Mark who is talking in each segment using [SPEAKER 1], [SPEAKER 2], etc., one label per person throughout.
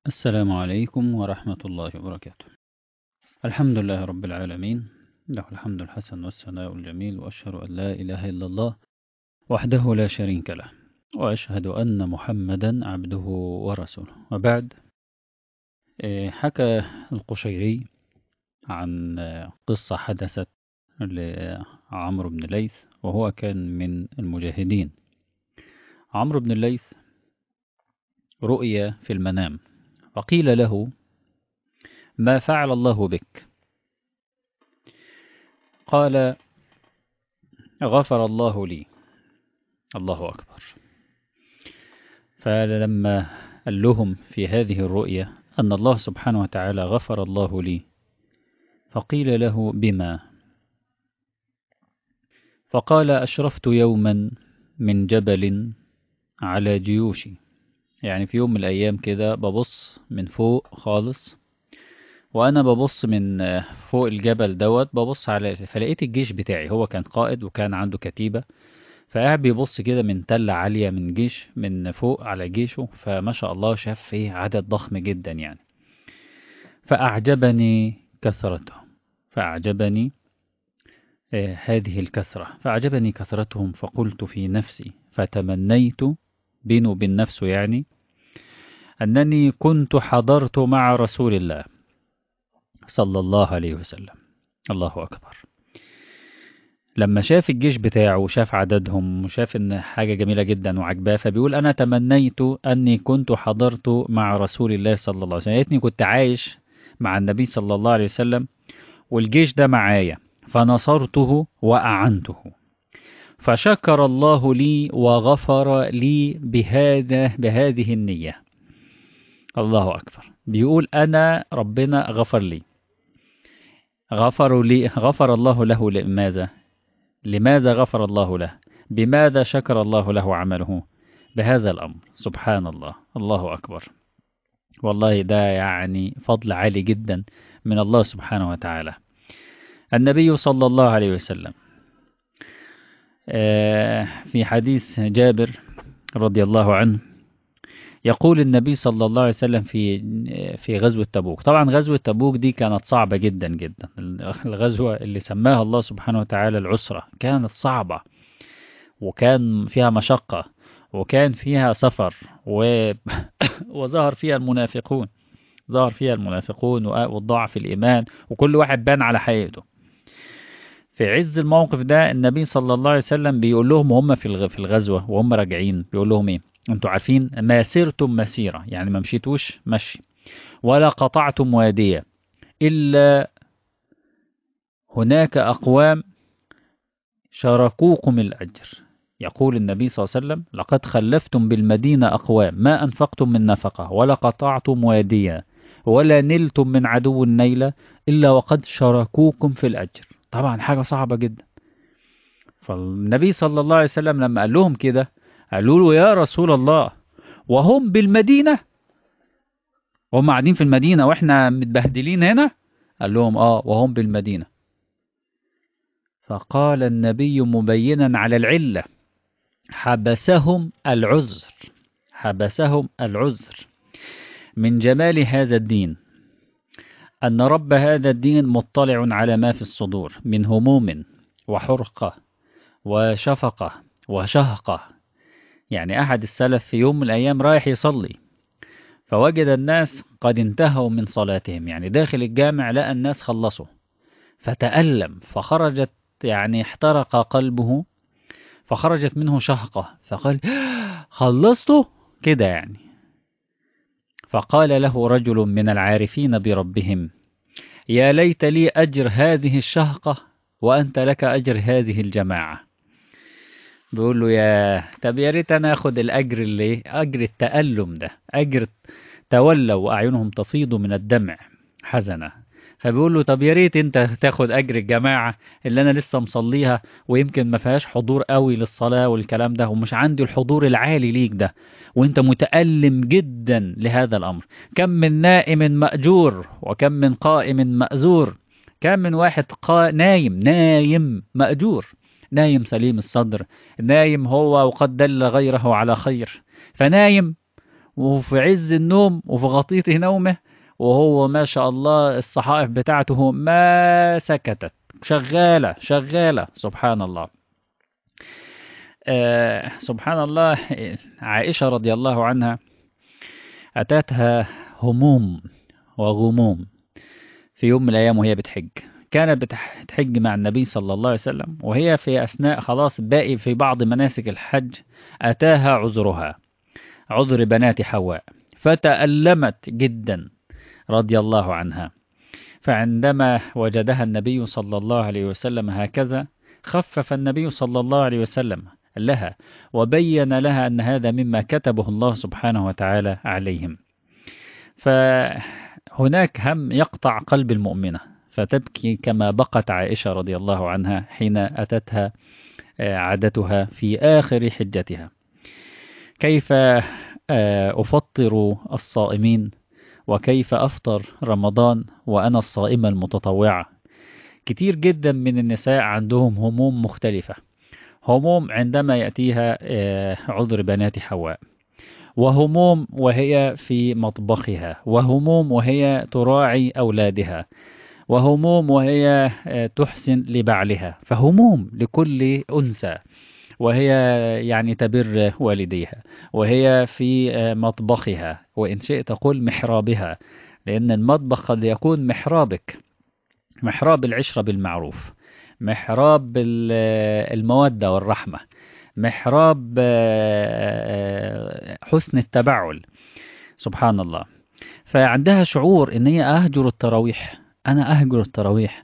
[SPEAKER 1] السلام عليكم ورحمة الله وبركاته. الحمد لله رب العالمين، له الحمد الحسن والثناء الجميل، وأشهد أن لا إله إلا الله وحده لا شريك له، وأشهد أن محمدا عبده ورسوله. وبعد، حكى القشيري عن قصة حدثت لعمرو بن ليث، وهو كان من المجاهدين. عمرو بن الليث رؤي في المنام، فقيل له: ما فعل الله بك؟ قال: غفر الله لي. الله أكبر. فلما قال لهم في هذه الرؤيا أن الله سبحانه وتعالى غفر الله لي، فقيل له: بما؟ فقال: أشرفت يوما من جبل على جيوشي. يعني في يوم من الأيام كده ببص من فوق خالص، وأنا ببص من فوق الجبل دوت، ببص على فلقيت الجيش بتاعي. هو كان قائد وكان عنده كتيبة، فقاعد بيبص كده من تلة عالية من جيش من فوق على جيشه، فما شاء الله شاف فيه عدد ضخم جدا يعني. فأعجبني كثرتهم، فأعجبني هذه الكثرة، فأعجبني كثرتهم، فقلت في نفسي، فتمنيت بينه وبين نفسه يعني أنني كنت حضرت مع رسول الله صلى الله عليه وسلم. الله أكبر. لما شاف الجيش بتاعه وشاف عددهم وشاف ان حاجة جميلة جدا وعجباه، فبيقول: انا تمنيت اني كنت حضرت مع رسول الله صلى الله عليه وسلم، يا كنت عايش مع النبي صلى الله عليه وسلم والجيش ده معايا، فنصرته وأعنته، فشكر الله لي وغفر لي بهذه النية. الله أكبر. بيقول أنا ربنا غفر لي، غفر الله له. لماذا غفر الله له؟ بماذا شكر الله له عمله؟ بهذا الأمر. سبحان الله. الله أكبر. والله ده يعني فضل عالي جدا من الله سبحانه وتعالى. النبي صلى الله عليه وسلم في حديث جابر رضي الله عنه يقول النبي صلى الله عليه وسلم في غزوة تبوك. طبعا غزوة تبوك دي كانت صعبة جدا جدا، الغزوة اللي سماها الله سبحانه وتعالى العسرة، كانت صعبة وكان فيها مشقة وكان فيها سفر وظهر فيها المنافقون، ظهر فيها المنافقون والضعف الإيمان، وكل واحد بان على حقيقته. في عز الموقف ده النبي صلى الله عليه وسلم بيقول لهم وهم في الغزوة وهم راجعين، بيقول لهم ايه؟ انتوا عارفين ما سرتم مسيرة، يعني ما مشيتوش مشي، ولا قطعتم وادية، إلا هناك أقوام شاركوكم الأجر. يقول النبي صلى الله عليه وسلم: لقد خلفتم بالمدينة أقوام ما أنفقتم من نفقة ولا قطعتم واديا ولا نلتم من عدو النيلة إلا وقد شاركوكم في الأجر. طبعا حاجة صعبة جدا. فالنبي صلى الله عليه وسلم لما قال لهم كده، قالوا له: يا رسول الله، وهم بالمدينة؟ هم قاعدين في المدينة واحنا متبهدلين هنا؟ قال لهم: وهم بالمدينة. فقال النبي مبينا على العلة: حبسهم العذر، حبسهم العذر. من جمال هذا الدين أن رب هذا الدين مطلع على ما في الصدور من هموم وحرقة وشفقة وشهقة. يعني أحد السلف في يوم من الأيام رايح يصلي، فوجد الناس قد انتهوا من صلاتهم، يعني داخل الجامع لقى الناس خلصوا، فتألم، فخرجت يعني احترق قلبه، فخرجت منه شهقة، فقال: خلصته كده يعني. فقال له رجل من العارفين بربهم: يا ليت لي أجر هذه الشهقة وأنت لك أجر هذه الجماعة. بيقول له: طب يا ريت أنا أخد الأجر، اللي أجر التألم ده، أجر تولوا وأعينهم تفيض من الدمع حزنا. فبيقول له: طب يا ريت انت تاخد اجر الجماعة اللي انا لسه مصليها ويمكن ما فيهاش حضور قوي للصلاة والكلام ده، ومش عندي الحضور العالي ليك ده، وانت متألم جدا لهذا الامر. كم من نائم مأجور وكم من قائم مأزور. كم من واحد نايم مأجور، نايم سليم الصدر، نايم هو وقد دل غيره على خير، فنايم وفي عز النوم وفي غطيط نومه، وهو ما شاء الله الصحائف بتاعته ما سكتت، شغالة شغالة. سبحان الله. سبحان الله. عائشة رضي الله عنها أتتها هموم وغموم في يوم من الأيام وهي بتحج. كانت بتحج مع النبي صلى الله عليه وسلم، وهي في أثناء خلاص باقي في بعض مناسك الحج أتاها عذرها، عذر بنات حواء، فتألمت جدا رضي الله عنها. فعندما وجدها النبي صلى الله عليه وسلم هكذا، خفف النبي صلى الله عليه وسلم لها، وبين لها أن هذا مما كتبه الله سبحانه وتعالى عليهم. فهناك هم يقطع قلب المؤمنة، فتبكي كما بقت عائشة رضي الله عنها حين أتتها عادتها في آخر حجتها. كيف أفطر الصائمين، وكيف أفطر رمضان وأنا الصائمة المتطوعة. كتير جدا من النساء عندهم هموم مختلفة. هموم عندما يأتيها عذر بنات حواء، وهموم وهي في مطبخها، وهموم وهي تراعي أولادها، وهموم وهي تحسن لبعلها. فهموم لكل أنثى، وهي يعني تبر والديها، وهي في مطبخها، وإن شئت قل محرابها، لأن المطبخ قد يكون محرابك، محراب العشرة بالمعروف، محراب المودة والرحمة، محراب حسن التبعل. سبحان الله. فعندها شعور ان هي اهجر التراويح، انا اهجر التراويح،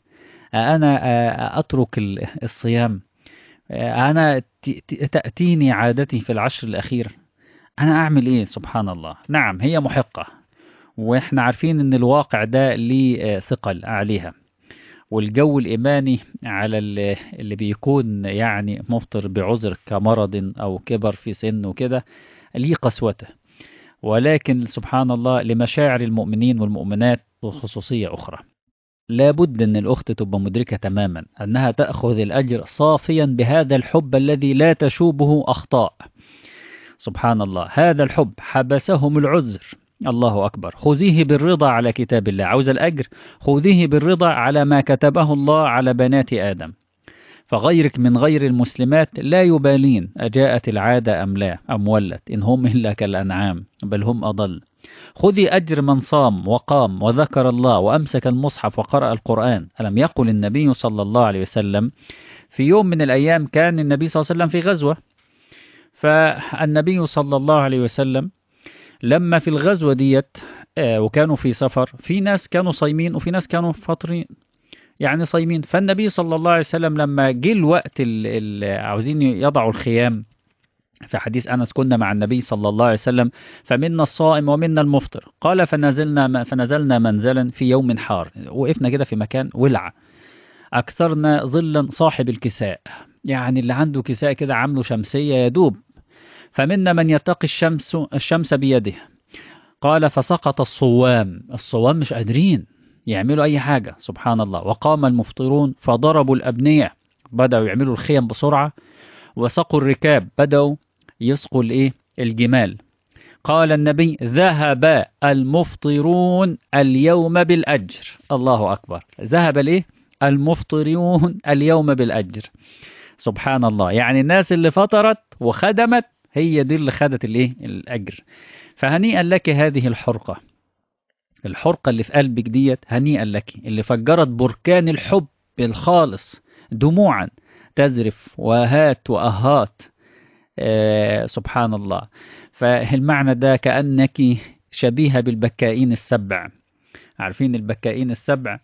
[SPEAKER 1] انا اترك الصيام، انا تأتيني عادتي في العشر الاخير، انا اعمل ايه؟ سبحان الله. نعم هي محقة، واحنا عارفين ان الواقع ده ليه ثقل عليها، والجو الإيماني على اللي بيكون يعني مفطر بعذر كمرض أو كبر في سن وكده ليه قسوته. ولكن سبحان الله لمشاعر المؤمنين والمؤمنات خصوصية أخرى. لابد أن الأخت تبقى مدركة تماما أنها تأخذ الأجر صافيا بهذا الحب الذي لا تشوبه أخطاء. سبحان الله. هذا الحب حبسهم العذر. الله أكبر. خذيه بالرضا على كتاب الله. عاوز الأجر، خذيه بالرضا على ما كتبه الله على بنات آدم. فغيرك من غير المسلمات لا يبالين أجاءت العادة أم لا، أم ولت، إن هم إلا كالأنعام بل هم أضل. خذي أجر من صام وقام وذكر الله وأمسك المصحف وقرأ القرآن. ألم يقل النبي صلى الله عليه وسلم في يوم من الأيام كان النبي صلى الله عليه وسلم في غزوة، فالنبي صلى الله عليه وسلم لما في الغزوة ديت وكانوا في سفر، في ناس كانوا صايمين وفي ناس كانوا فاطرين يعني صايمين. فالنبي صلى الله عليه وسلم لما جه الوقت عاوزين يضعوا الخيام، في حديث أنس كنا مع النبي صلى الله عليه وسلم فمنا الصائم ومنا المفطر، قال فنزلنا منزلا في يوم حار، وقفنا كده في مكان ولع، أكثرنا ظلا صاحب الكساء، يعني اللي عنده كساء كده عامله شمسية يدوب، فمنا من يتقي الشمس بيده. قال فسقط الصوام مش قادرين يعملوا أي حاجة. سبحان الله. وقام المفطرون فضربوا الأبنية، بدأوا يعملوا الخيم بسرعة، وسقوا الركاب، بدأوا يسقوا الجمال. قال النبي ذهب المفطرون اليوم بالأجر. الله أكبر. ذهب المفطرون اليوم بالأجر. سبحان الله. يعني الناس اللي فطرت وخدمت هي دي اللي خدت الأجر. فهنيئا لك هذه الحرقة اللي في قلبك ديت، هنيئا لك اللي فجرت بركان الحب الخالص دموعا تذرف وهات وأهات. سبحان الله. فالمعنى ده كأنك شبيهة بالبكائين السبع. عارفين البكائين السبع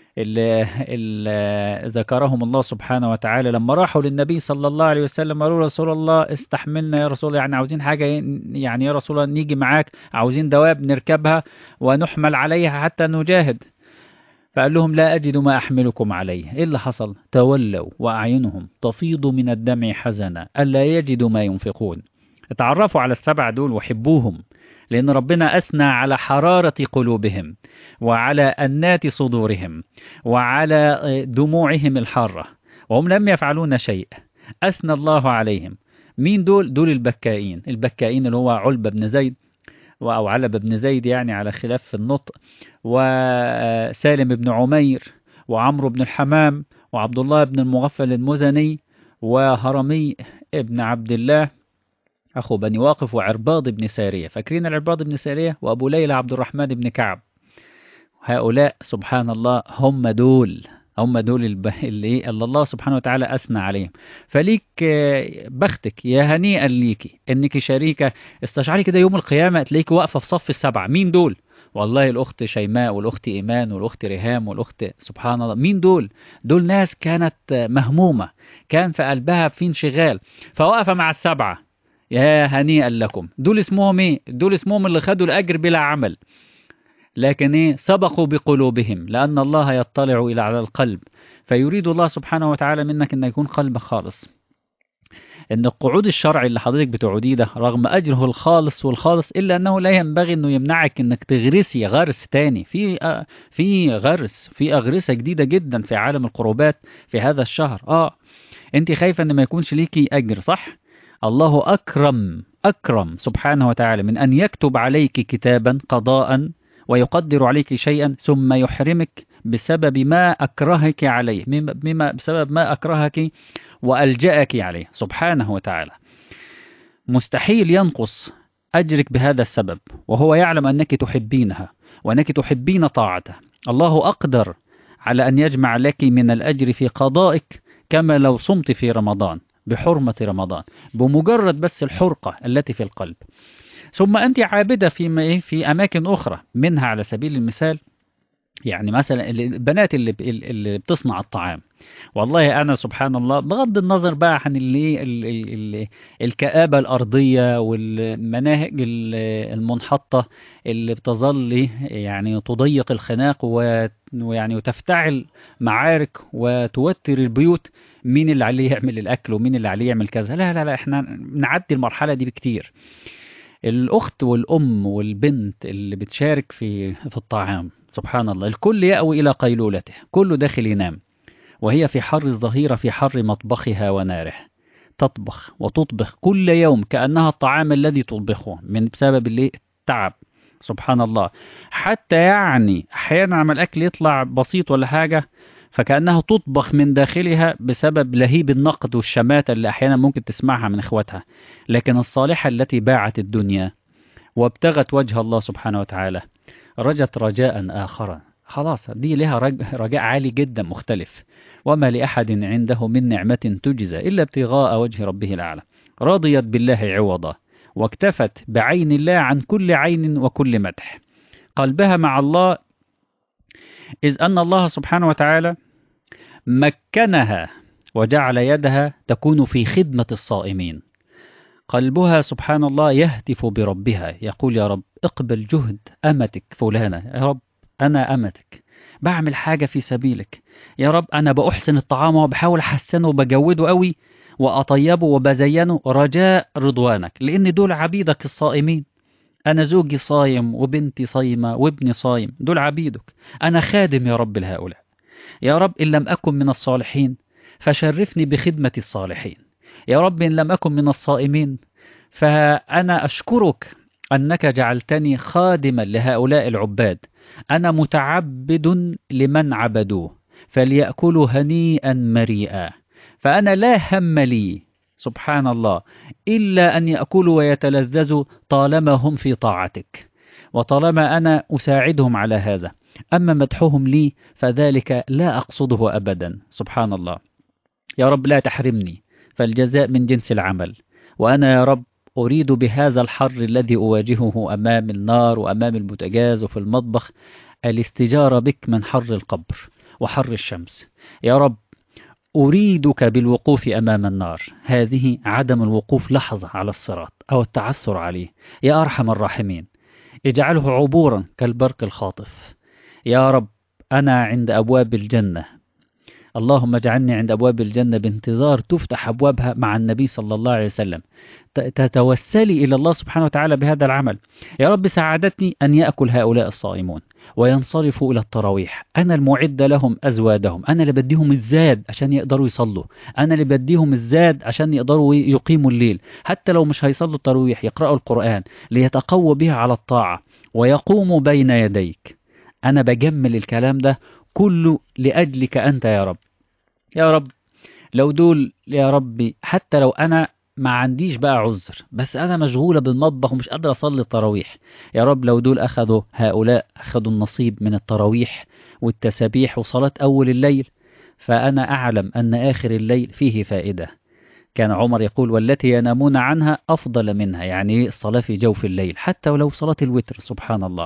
[SPEAKER 1] اللي ذكرهم الله سبحانه وتعالى لما راحوا للنبي صلى الله عليه وسلم قالوا رسول الله استحملنا يا رسول الله، يعني عاوزين حاجة، يعني يا رسول الله نيجي معاك، عاوزين دواب نركبها ونحمل عليها حتى نجاهد. فقال لهم لا أجد ما أحملكم عليه. إيه اللي حصل؟ تولوا وأعينهم تفيض من الدمع حزنا ألا يجدوا ما ينفقون. اتعرفوا على السبع دول وحبوهم، لأن ربنا أثنى على حرارة قلوبهم وعلى أنات صدورهم وعلى دموعهم الحارة، وهم لم يفعلون شيء، أثنى الله عليهم. مين دول؟ دول البكائين اللي هو علبة بن زيد أو علب بن زيد يعني على خلاف في النطق، وسالم بن عمير، وعمرو بن الحمام، وعبد الله بن المغفل المزني، وهرمي ابن عبد الله أخو بني واقف، وعرباض بن سارية. فاكرين العرباض بن سارية؟ وأبو ليلى عبد الرحمن بن كعب. هؤلاء سبحان الله هم دول اللي الله سبحانه وتعالى أثنى عليهم. فليك بختك، يا هنيئا ليكي إنك شريكة. استشعري كده يوم القيامة تلاقيك واقفة في صف السبعة. مين دول؟ والله الأخت شيماء، والأخت إيمان، والأخت ريهام، والأخت سبحان الله. مين دول؟ دول ناس كانت مهمومة، كان في قلبها في انشغال، فوقف مع السبعة. يا هنيئا لكم. دول اسمهم ايه؟ دول اسمهم اللي خدوا الأجر بلا عمل، لكن ايه؟ سبقوا بقلوبهم، لأن الله يطلع إلى على القلب، فيريد الله سبحانه وتعالى منك أن يكون قلبك خالص. ان القعود الشرعي اللي حضرتك بتقعديه ده رغم اجره الخالص والخالص، الا انه لا ينبغي انه يمنعك انك تغرسي غرس تاني في اغرسه جديده جدا في عالم القربات في هذا الشهر. انت خايفه ان ما يكونش ليكي اجر، صح؟ الله اكرم سبحانه وتعالى من ان يكتب عليك كتابا قضاء ويقدر عليك شيئا ثم يحرمك بسبب ما اكرهك عليه، بسبب ما اكرهك وألجأك عليه سبحانه وتعالى. مستحيل ينقص أجرك بهذا السبب، وهو يعلم أنك تحبينها وأنك تحبين طاعته. الله أقدر على أن يجمع لك من الأجر في قضائك كما لو صمت في رمضان بحرمة رمضان، بمجرد بس الحرقة التي في القلب. ثم أنت عابدة في أماكن أخرى، منها على سبيل المثال يعني مثلا البنات اللي بتصنع الطعام. والله أنا سبحان الله بغض النظر بقى عن الكآبة الأرضية والمناهج المنحطة اللي بتظل يعني تضيق الخناق ويعني وتفتعل معارك وتوتر البيوت، مين اللي عليه يعمل الأكل ومين اللي عليه يعمل كذا. لا لا لا، احنا نعدي المرحلة دي بكتير. الأخت والأم والبنت اللي بتشارك في الطعام، سبحان الله الكل يأوي إلى قيلولته، كله داخل ينام، وهي في حر الظهيرة في حر مطبخها وناره، تطبخ وتطبخ كل يوم كأنها الطعام الذي تطبخه من بسبب التعب. سبحان الله. حتى يعني أحيانا عمل الأكل يطلع بسيط ولا حاجة، فكأنها تطبخ من داخلها بسبب لهيب النقد والشماتة اللي أحيانا ممكن تسمعها من إخواتها. لكن الصالحة التي باعت الدنيا وابتغت وجه الله سبحانه وتعالى رجت رجاء آخر، خلاص دي لها رجاء عالي جدا مختلف. وما لأحد عنده من نعمة تجزى إلا ابتغاء وجه ربه الأعلى، رضيت بالله عوضا واكتفت بعين الله عن كل عين وكل مدح. قلبها مع الله، إذ أن الله سبحانه وتعالى مكنها وجعل يدها تكون في خدمة الصائمين. قلبها سبحان الله يهتف بربها، يقول يا رب اقبل جهد أمتك فلانة، يا رب أنا أمتك بعمل حاجة في سبيلك، يا رب أنا بأحسن الطعام وبحاول أحسنه وبجوده قوي وأطيبه وبزينه رجاء رضوانك، لأن دول عبيدك الصائمين. أنا زوجي صايم وبنتي صايمة وابني صايم، دول عبيدك، أنا خادم يا رب لهؤلاء. يا رب إن لم أكن من الصالحين فشرفني بخدمة الصالحين. يا رب إن لم أكن من الصائمين فأنا أشكرك أنك جعلتني خادما لهؤلاء العباد. أنا متعبد لمن عبدوه فليأكلوا هنيئا مريئا، فأنا لا هم لي سبحان الله إلا أن يأكلوا ويتلذذوا طالما هم في طاعتك وطالما أنا أساعدهم على هذا. أما مدحهم لي فذلك لا أقصده أبدا. سبحان الله. يا رب لا تحرمني، فالجزاء من جنس العمل. وأنا يا رب أريد بهذا الحر الذي أواجهه أمام النار وأمام البوتاجاز وفي المطبخ الاستجارة بك من حر القبر وحر الشمس. يا رب أريدك بالوقوف أمام النار، هذه عدم الوقوف لحظة على الصراط أو التعثر عليه. يا أرحم الراحمين اجعله عبورا كالبرق الخاطف. يا رب أنا عند أبواب الجنة اللهم اجعلني عند أبواب الجنة بانتظار تفتح أبوابها مع النبي صلى الله عليه وسلم. تتوسلي إلى الله سبحانه وتعالى بهذا العمل. يا رب ساعدتني أن يأكل هؤلاء الصائمون وينصرفوا إلى التراويح، أنا المعد لهم أزوادهم، أنا اللي بديهم الزاد عشان يقدروا يصلوا، أنا اللي بديهم الزاد عشان يقدروا يقيموا الليل، حتى لو مش هيصلوا التراويح يقرأوا القرآن ليتقووا بها على الطاعة ويقوموا بين يديك. أنا بجمل الكلام ده كله لأجلك أنت يا رب. يا رب لو دول يا ربي، حتى لو أنا ما عنديش بقى عذر، بس أنا مشغولة بالمطبخ ومش قادرة أصلي التراويح، يا رب لو دول هؤلاء أخذوا النصيب من التراويح والتسابيح وصلاة أول الليل، فأنا أعلم أن آخر الليل فيه فائدة. كان عمر يقول: والتي ينامون عنها أفضل منها، يعني الصلاة في جوف الليل حتى ولو صلاة الوتر. سبحان الله.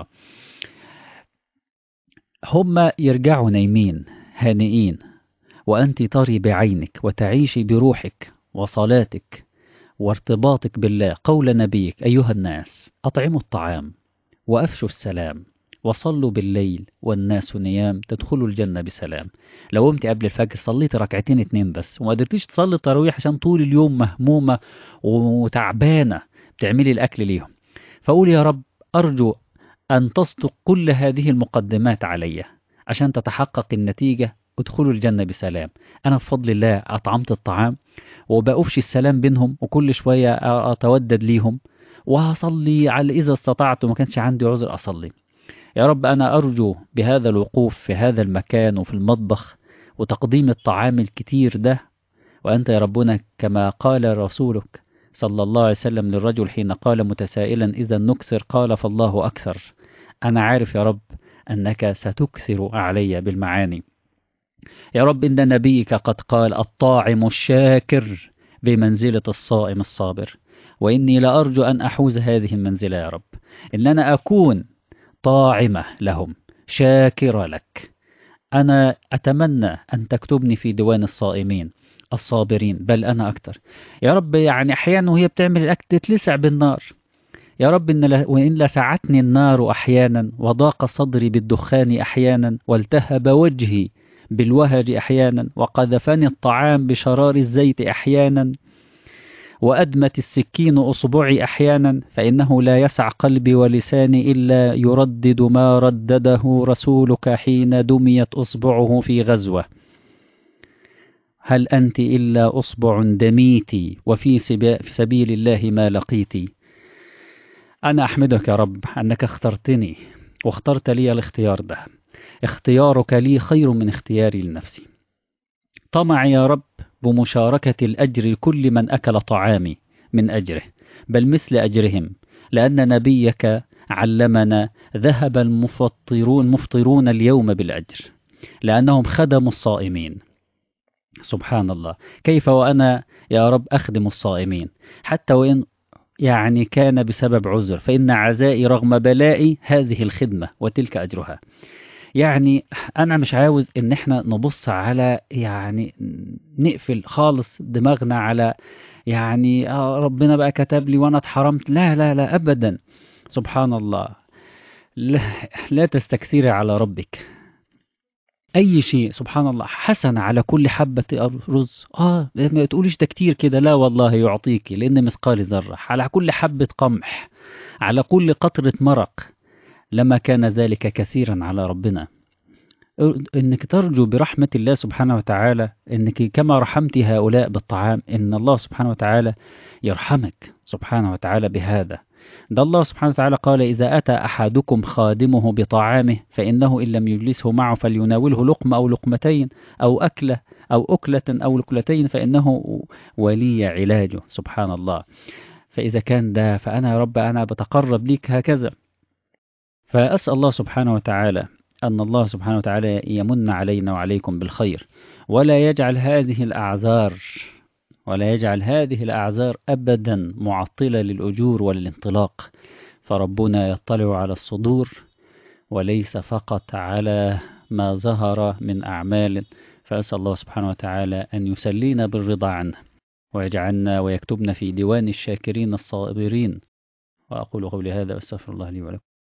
[SPEAKER 1] هم يرجعوا نايمين هانئين، وأنت تري بعينك وتعيشي بروحك وصلاتك وارتباطك بالله قول نبيك: أيها الناس أطعموا الطعام وأفشوا السلام وصلوا بالليل والناس نيام تدخلوا الجنة بسلام. لو قمت قبل الفجر صليت ركعتين اتنين بس وما قدرتيش تصلي التراويح عشان طول اليوم مهمومة وتعبانة بتعملي الأكل ليهم، فقول: يا رب أرجو أن تصدق كل هذه المقدمات علي عشان تتحقق النتيجة، ادخلوا الجنة بسلام. أنا بفضل الله أطعمت الطعام وبأفشي السلام بينهم، وكل شوية أتودد ليهم وهصلي على إذا استطعت، وما كانش عندي عذر أصلي. يا رب أنا أرجو بهذا الوقوف في هذا المكان وفي المطبخ وتقديم الطعام الكتير ده، وأنت يا ربنا كما قال رسولك صلى الله عليه وسلم للرجل حين قال متسائلا: إذا نكسر؟ قال: فالله أكثر. أنا عارف يا رب أنك ستكثر علي بالمعاني. يا رب إن نبيك قد قال: الطاعم الشاكر بمنزلة الصائم الصابر، وإني لأرجو أن أحوز هذه المنزلة يا رب، إن أنا أكون طاعمة لهم شاكرة لك. أنا أتمنى أن تكتبني في ديوان الصائمين الصابرين، بل أنا أكتر يا رب. يعني أحيانا وهي بتعمل الأكل تتلسع بالنار يا رب، وإن لسعتني النار أحيانا وضاق صدري بالدخان أحيانا والتهب وجهي بالوهج أحيانا وقذفني الطعام بشرار الزيت أحيانا وأدمت السكين أصبعي أحيانا، فإنه لا يسع قلبي ولساني إلا يردد ما ردده رسولك حين دميت أصبعه في غزوة: هل أنت إلا أصبع دميتي وفي سبيل الله ما لقيتي. أنا أحمدك يا رب أنك اخترتني واخترت لي الاختيار ده. اختيارك لي خير من اختياري لنفسي. طمعي يا رب بمشاركة الأجر لكل من أكل طعامي من أجره، بل مثل أجرهم، لأن نبيك علمنا: ذهب المفطرون اليوم بالأجر لأنهم خدموا الصائمين. سبحان الله. كيف وأنا يا رب أخدم الصائمين حتى وإن يعني كان بسبب عذر، فإن عزائي رغم بلائي هذه الخدمة وتلك أجرها. يعني أنا مش عاوز إن احنا نبص على يعني نقفل خالص دماغنا على يعني ربنا بقى كتب لي وأنا اتحرمت. لا لا لا أبدا. سبحان الله. لا, لا تستكثري على ربك أي شيء. سبحان الله. حسن على كل حبة رز، ما تقوليش ده كتير كده، لا والله يعطيك، لأن مثقال ذرة على كل حبة قمح، على كل قطرة مرق، لما كان ذلك كثيرا على ربنا. انك ترجو برحمة الله سبحانه وتعالى، انك كما رحمت هؤلاء بالطعام ان الله سبحانه وتعالى يرحمك سبحانه وتعالى بهذا. ده الله سبحانه وتعالى قال: إذا أتى أحدكم خادمه بطعامه فإنه إن لم يجلسه معه فليناوله لقمة أو لقمتين أو أكلة أو أكلة أو لقلتين فإنه ولي علاجه. سبحان الله. فإذا كان ده، فأنا يا رب أنا بتقرب ليك هكذا. فأسأل الله سبحانه وتعالى أن الله سبحانه وتعالى يمن علينا وعليكم بالخير، ولا يجعل هذه الأعذار أبدا معطلة للأجور والانطلاق، فربنا يطلع على الصدور وليس فقط على ما ظهر من أعمال. فأسأل الله سبحانه وتعالى أن يسلينا بالرضا عنه ويجعلنا ويكتبنا في ديوان الشاكرين الصابرين. وأقول قولي هذا وأستغفر الله لي ولكم.